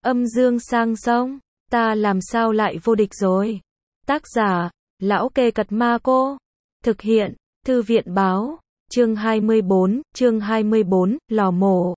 Âm dương sang sông, ta làm sao lại vô địch rồi. Tác giả, Lão Kê Cật Ma Cô. Thực hiện, Thư viện Báo. Chương 24, lò mổ.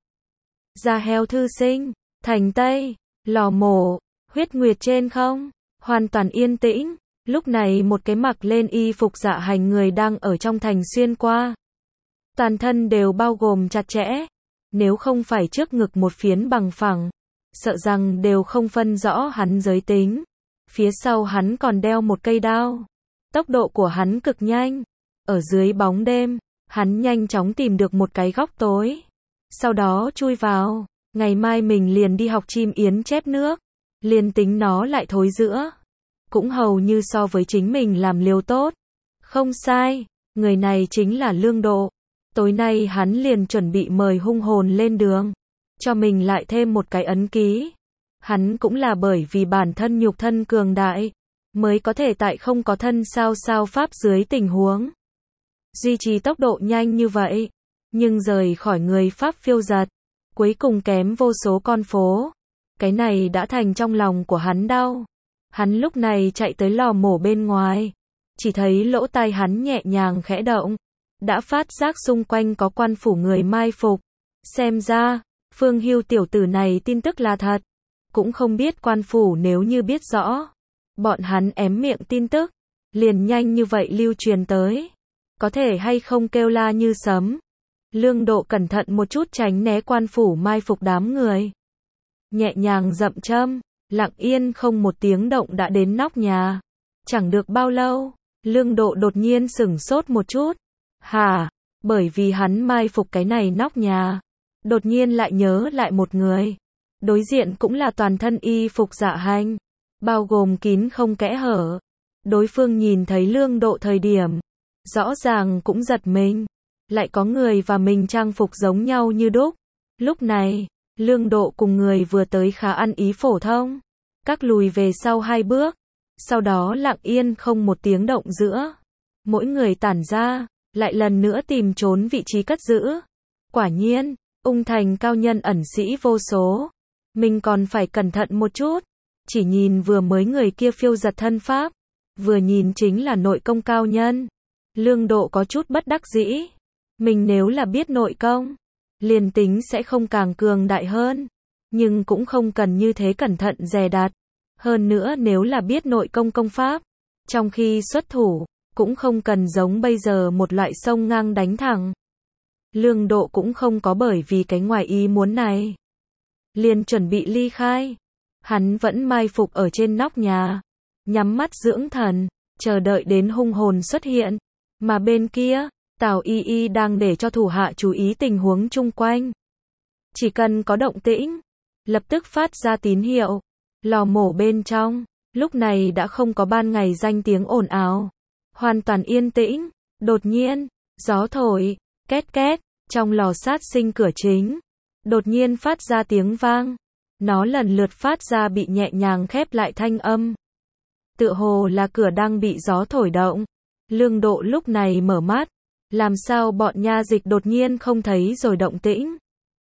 Da heo thư sinh, thành Tây, lò mổ, huyết nguyệt trên không, hoàn toàn yên tĩnh. Lúc này một cái mặc lên y phục dạ hành người đang ở trong thành xuyên qua. Toàn thân đều bao gồm chặt chẽ. Nếu không phải trước ngực một phiến bằng phẳng, sợ rằng đều không phân rõ hắn giới tính. Phía sau hắn còn đeo một cây đao. Tốc độ của hắn cực nhanh. Ở dưới bóng đêm, hắn nhanh chóng tìm được một cái góc tối. Sau đó chui vào. Ngày mai mình liền đi học chim yến chép nước. Liền tính nó lại thối giữa. Cũng hầu như so với chính mình làm liều tốt. Không sai, người này chính là Lương Độ. Tối nay hắn liền chuẩn bị mời hung hồn lên đường. Cho mình lại thêm một cái ấn ký. Hắn cũng là bởi vì bản thân nhục thân cường đại. Mới có thể tại không có thân sao pháp dưới tình huống. Duy trì tốc độ nhanh như vậy. Nhưng rời khỏi người pháp phiêu giật. Cuối cùng kém vô số con phố. Cái này đã thành trong lòng của hắn đau. Hắn lúc này chạy tới lò mổ bên ngoài. Chỉ thấy lỗ tai hắn nhẹ nhàng khẽ động. Đã phát giác xung quanh có quan phủ người mai phục. Xem ra, Phương Hưu tiểu tử này tin tức là thật. Cũng không biết quan phủ nếu như biết rõ. Bọn hắn ém miệng tin tức. Liền nhanh như vậy lưu truyền tới. Có thể hay không kêu la như sấm. Lương Độ cẩn thận một chút tránh né quan phủ mai phục đám người. Nhẹ nhàng dậm châm. Lặng yên không một tiếng động đã đến nóc nhà. Chẳng được bao lâu, Lương Độ đột nhiên sửng sốt một chút. Hả? Bởi vì hắn mai phục cái này nóc nhà. Đột nhiên lại nhớ lại một người. Đối diện cũng là toàn thân y phục dạ hành. Bao gồm kín không kẽ hở. Đối phương nhìn thấy Lương Độ thời điểm. Rõ ràng cũng giật mình. Lại có người và mình trang phục giống nhau như đúc. Lúc này, Lương Độ cùng người vừa tới khá ăn ý phổ thông. Các lùi về sau 2 bước. Sau đó lặng yên không một tiếng động giữa. Mỗi người tản ra, lại lần nữa tìm trốn vị trí cất giữ. Quả nhiên, Ung Thành cao nhân ẩn sĩ vô số. Mình còn phải cẩn thận một chút. Chỉ nhìn vừa mới người kia phiêu giật thân pháp. Vừa nhìn chính là nội công cao nhân. Lương Độ có chút bất đắc dĩ. Mình nếu là biết nội công, liền tính sẽ không càng cường đại hơn. Nhưng cũng không cần như thế cẩn thận dè đặt. Hơn nữa nếu là biết nội công công pháp, trong khi xuất thủ, cũng không cần giống bây giờ một loại sông ngang đánh thẳng. Lương Độ cũng không có bởi vì cái ngoài ý muốn này. Liền chuẩn bị ly khai. Hắn vẫn mai phục ở trên nóc nhà. Nhắm mắt dưỡng thần, chờ đợi đến hung hồn xuất hiện. Mà bên kia, Tào Y Y đang để cho thủ hạ chú ý tình huống chung quanh. Chỉ cần có động tĩnh, lập tức phát ra tín hiệu. Lò mổ bên trong, lúc này đã không có ban ngày danh tiếng ồn ào. Hoàn toàn yên tĩnh. Đột nhiên, gió thổi, két két, trong lò sát sinh cửa chính. Đột nhiên phát ra tiếng vang. Nó lần lượt phát ra bị nhẹ nhàng khép lại thanh âm. Tựa hồ là cửa đang bị gió thổi động. Lương Độ lúc này mở mắt. Làm sao bọn nha dịch đột nhiên không thấy rồi động tĩnh.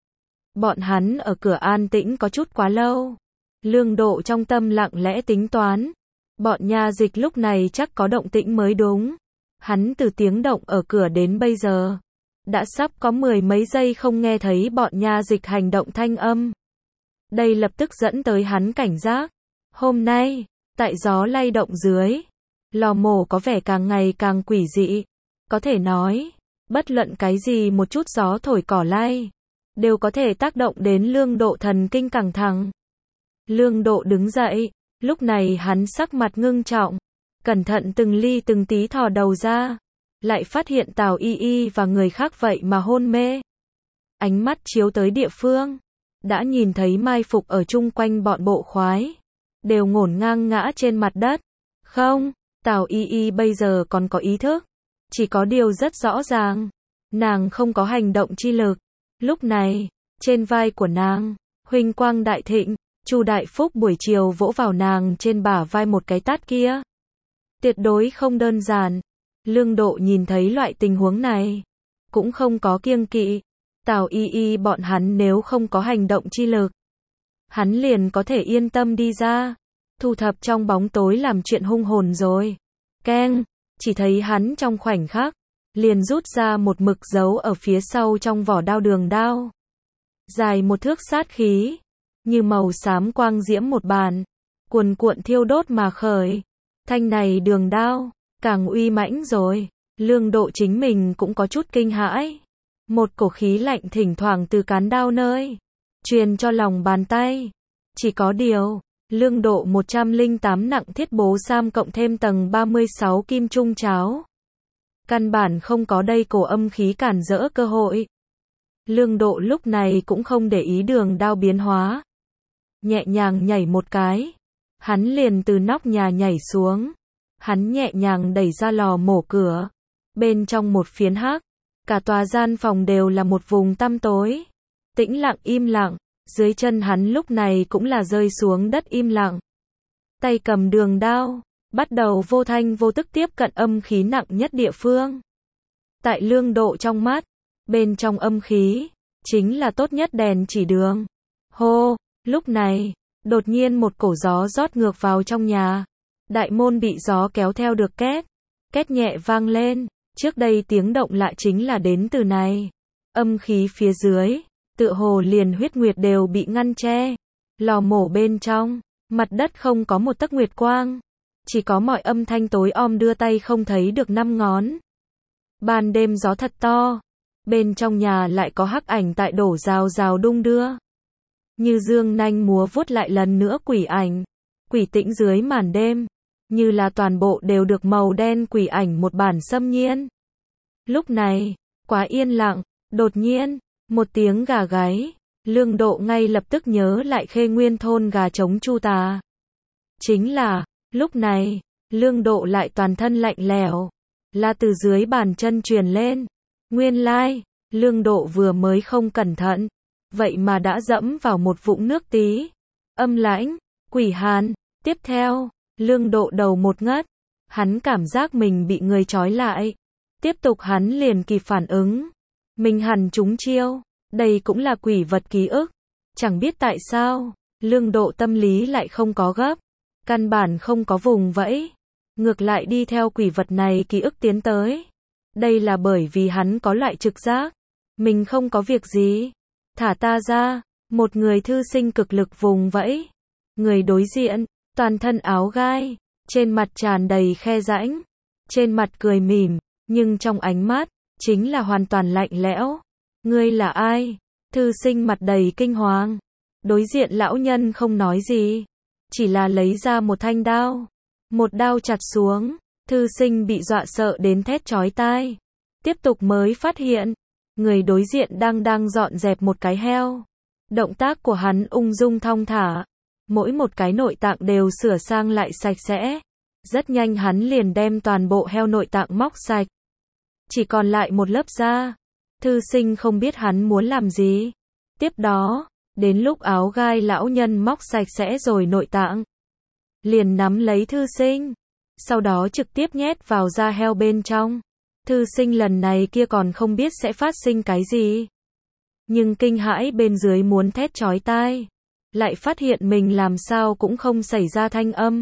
Bọn hắn ở cửa an tĩnh có chút quá lâu. Lương Độ trong tâm lặng lẽ tính toán. Bọn nha dịch lúc này chắc có động tĩnh mới đúng. Hắn từ tiếng động ở cửa đến bây giờ. Đã sắp có 10 mấy giây không nghe thấy bọn nha dịch hành động thanh âm. Đây lập tức dẫn tới hắn cảnh giác. Hôm nay, tại gió lay động dưới, lò mổ có vẻ càng ngày càng quỷ dị. Có thể nói, bất luận cái gì một chút gió thổi cỏ lay, đều có thể tác động đến Lương Độ thần kinh căng thẳng. Lương Độ đứng dậy, lúc này hắn sắc mặt ngưng trọng, cẩn thận từng ly từng tí thò đầu ra, lại phát hiện Tào Y Y và người khác vậy mà hôn mê. Ánh mắt chiếu tới địa phương, đã nhìn thấy mai phục ở chung quanh bọn bộ khoái, đều ngổn ngang ngã trên mặt đất. Không, Tào Y Y bây giờ còn có ý thức, chỉ có điều rất rõ ràng, nàng không có hành động chi lực. Lúc này, trên vai của nàng, huỳnh quang đại thịnh. Chu Đại Phúc buổi chiều vỗ vào nàng trên bả vai một cái tát kia. Tuyệt đối không đơn giản. Lương Độ nhìn thấy loại tình huống này, cũng không có kiêng kỵ. Tào Y Y bọn hắn nếu không có hành động chi lực, hắn liền có thể yên tâm đi ra, thu thập trong bóng tối làm chuyện hung hồn rồi. Keng, chỉ thấy hắn trong khoảnh khắc, liền rút ra một mực giấu ở phía sau trong vỏ đao đường đao. Dài 1 thước sát khí, như màu xám quang diễm một bàn, cuồn cuộn thiêu đốt mà khởi. Thanh này đường đao, càng uy mãnh rồi, Lương Độ chính mình cũng có chút kinh hãi. Một cổ khí lạnh thỉnh thoảng từ cán đao nơi, truyền cho lòng bàn tay. Chỉ có điều, Lương Độ 108 nặng thiết bố sam cộng thêm tầng 36 kim trung cháo. Căn bản không có đây cổ âm khí cản rỡ cơ hội. Lương Độ lúc này cũng không để ý đường đao biến hóa. Nhẹ nhàng nhảy một cái, hắn liền từ nóc nhà nhảy xuống. Hắn nhẹ nhàng đẩy ra lò mổ cửa. Bên trong một phiến hắc, cả tòa gian phòng đều là một vùng tăm tối. Tĩnh lặng im lặng, dưới chân hắn lúc này cũng là rơi xuống đất im lặng. Tay cầm đường đao, bắt đầu vô thanh vô tức tiếp cận âm khí nặng nhất địa phương. Tại Lương Độ trong mắt, bên trong âm khí, chính là tốt nhất đèn chỉ đường. Hô, lúc này, đột nhiên một cổ gió rót ngược vào trong nhà. Đại môn bị gió kéo theo được két, két nhẹ vang lên. Trước đây tiếng động lạ chính là đến từ này. Âm khí phía dưới, tựa hồ liền huyết nguyệt đều bị ngăn che. Lò mổ bên trong, mặt đất không có một tấc nguyệt quang. Chỉ có mọi âm thanh tối om đưa tay không thấy được 5 ngón. Ban đêm gió thật to. Bên trong nhà lại có hắc ảnh tại đổ rào rào đung đưa. Như dương nanh múa vuốt lại lần nữa quỷ ảnh. Quỷ tĩnh dưới màn đêm. Như là toàn bộ đều được màu đen quỷ ảnh một bản xâm nhiên. Lúc này, quá yên lặng, đột nhiên, một tiếng gà gáy. Lương Độ ngay lập tức nhớ lại Khê Nguyên thôn gà trống Chu Tà. Chính là, lúc này, Lương Độ lại toàn thân lạnh lẽo, là từ dưới bàn chân truyền lên. Nguyên lai, Lương Độ vừa mới không cẩn thận, vậy mà đã dẫm vào một vũng nước tí. Âm lãnh, quỷ hàn, tiếp theo, Lương Độ đầu một ngất, hắn cảm giác mình bị người trói lại. Tiếp tục hắn liền kịp phản ứng, mình hẳn trúng chiêu, đây cũng là quỷ vật ký ức. Chẳng biết tại sao, Lương Độ tâm lý lại không có gấp, căn bản không có vùng vẫy, ngược lại đi theo quỷ vật này ký ức tiến tới. Đây là bởi vì hắn có loại trực giác, mình không có việc gì, thả ta ra. Một người thư sinh cực lực vùng vẫy, người đối diện, toàn thân áo gai, trên mặt tràn đầy khe rãnh, trên mặt cười mỉm, nhưng trong ánh mắt, chính là hoàn toàn lạnh lẽo. Ngươi là ai? Thư sinh mặt đầy kinh hoàng. Đối diện lão nhân không nói gì, chỉ là lấy ra một thanh đao. Một đao chặt xuống, thư sinh bị dọa sợ đến thét chói tai. Tiếp tục mới phát hiện, người đối diện đang dọn dẹp một cái heo. Động tác của hắn ung dung thong thả, mỗi một cái nội tạng đều sửa sang lại sạch sẽ. Rất nhanh hắn liền đem toàn bộ heo nội tạng móc sạch. Chỉ còn lại một lớp da. Thư sinh không biết hắn muốn làm gì. Tiếp đó, đến lúc áo gai lão nhân móc sạch sẽ rồi nội tạng, liền nắm lấy thư sinh, sau đó trực tiếp nhét vào da heo bên trong. Thư sinh lần này kia còn không biết sẽ phát sinh cái gì, nhưng kinh hãi bên dưới muốn thét chói tai, lại phát hiện mình làm sao cũng không xảy ra thanh âm.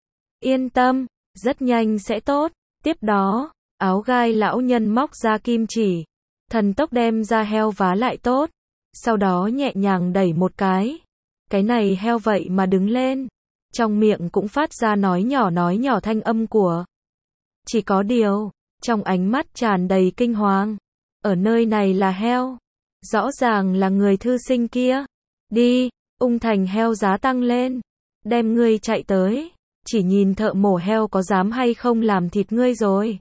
Yên tâm, rất nhanh sẽ tốt. Tiếp đó, áo gai lão nhân móc ra kim chỉ, thần tốc đem da heo vá lại tốt, sau đó nhẹ nhàng đẩy một cái này heo vậy mà đứng lên, trong miệng cũng phát ra nói nhỏ thanh âm của. Chỉ có điều, trong ánh mắt tràn đầy kinh hoàng, ở nơi này là heo, rõ ràng là người thư sinh kia. Đi, ung thành heo giá tăng lên, đem ngươi chạy tới, chỉ nhìn thợ mổ heo có dám hay không làm thịt ngươi rồi.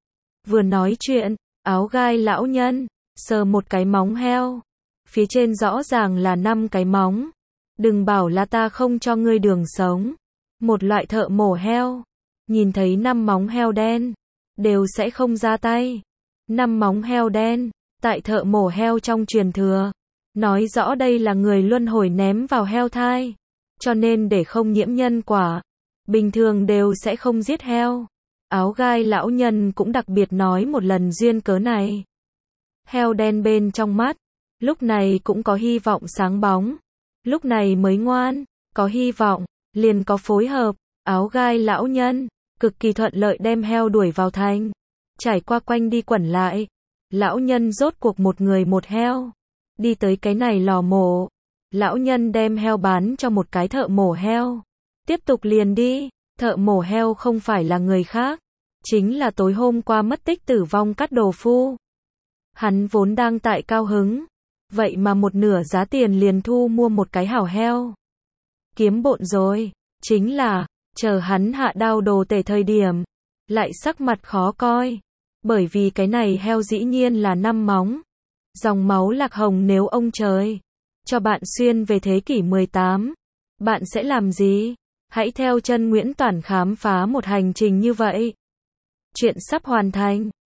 Vừa nói chuyện, áo gai lão nhân sờ một cái móng heo, phía trên rõ ràng là 5 cái móng. Đừng bảo là ta không cho ngươi đường sống. Một loại thợ mổ heo, nhìn thấy 5 móng heo đen, đều sẽ không ra tay. 5 móng heo đen, tại thợ mổ heo trong truyền thừa, nói rõ đây là người luân hồi ném vào heo thai. Cho nên để không nhiễm nhân quả, bình thường đều sẽ không giết heo. Áo gai lão nhân cũng đặc biệt nói một lần duyên cớ này. Heo đen bên trong mắt, lúc này cũng có hy vọng sáng bóng. lúc này mới ngoan, có hy vọng, liền có phối hợp, áo gai lão nhân, cực kỳ thuận lợi đem heo đuổi vào thành. Trải qua quanh đi quẩn lại, lão nhân rốt cuộc một người một heo, đi tới cái này lò mổ. Lão nhân đem heo bán cho một cái thợ mổ heo, tiếp tục liền đi, thợ mổ heo không phải là người khác, chính là tối hôm qua mất tích tử vong Cát Đồ Phu. Hắn vốn đang tại cao hứng, vậy mà một nửa giá tiền liền thu mua một cái hảo heo. Kiếm bộn rồi, chính là, chờ hắn hạ đao đồ tể thời điểm, lại sắc mặt khó coi, bởi vì cái này heo dĩ nhiên là 5 móng. Dòng máu lạc hồng, nếu ông trời cho bạn xuyên về thế kỷ 18, bạn sẽ làm gì? Hãy theo chân Nguyễn Toản khám phá một hành trình như vậy. Chuyện sắp hoàn thành.